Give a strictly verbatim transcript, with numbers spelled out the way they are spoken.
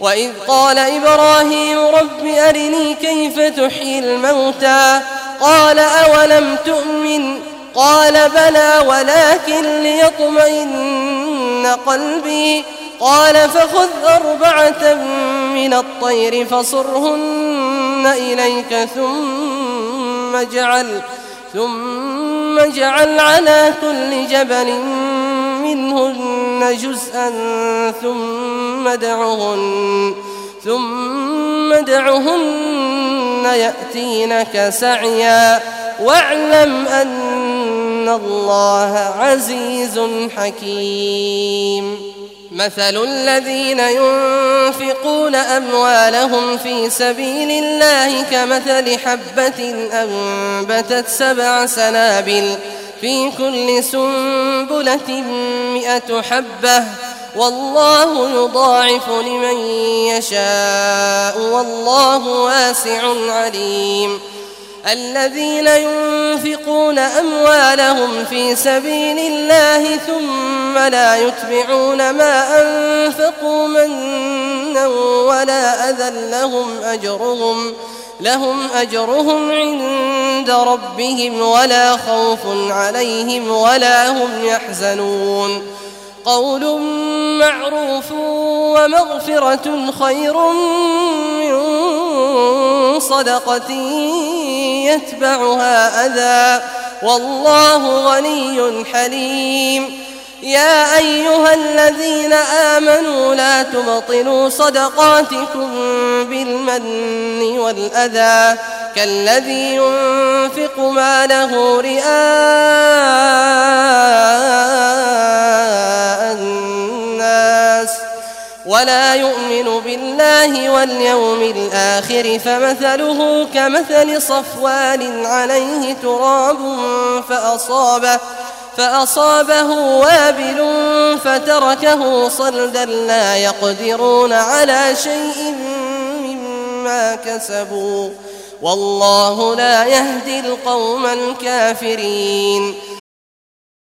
وإذ قال إبراهيم رب أرني كيف تحيي الموتى قال أولم تؤمن قال بلى ولكن ليطمئن قلبي قال فخذ أربعة من الطير فصرهن إليك ثم اجعل ثم اجعل على كل جبل منهن جزءا ثم ادعهن ثم ادعهن يأتينك سعيا واعلم أن الله عزيز حكيم مثل الذين ينفقون أموالهم في سبيل الله كمثل حبة أنبتت سبع سنابل في كل سنبلة مئة حبة والله يضاعف لمن يشاء والله واسع عليم الذين ينفقون أموالهم في سبيل الله ثم لا يتبعون ما أنفقوا منا ولا أذى لهم أجرهم لهم أجرهم عند ربهم ولا خوف عليهم ولا هم يحزنون قول معروف ومغفرة خير من صدقة يتبعها أذى والله غني حليم يا أيها الذين آمنوا لا تبطلوا صدقاتكم بالمن والأذى كالذي ينفق ماله رئاء الناس ولا يؤمن بالله واليوم الآخر فمثله كمثل صفوان عليه تراب فأصابه فأصابه وابل فتركه صلدا لا يقدرون على شيء مما كسبوا والله لا يهدي القوم الكافرين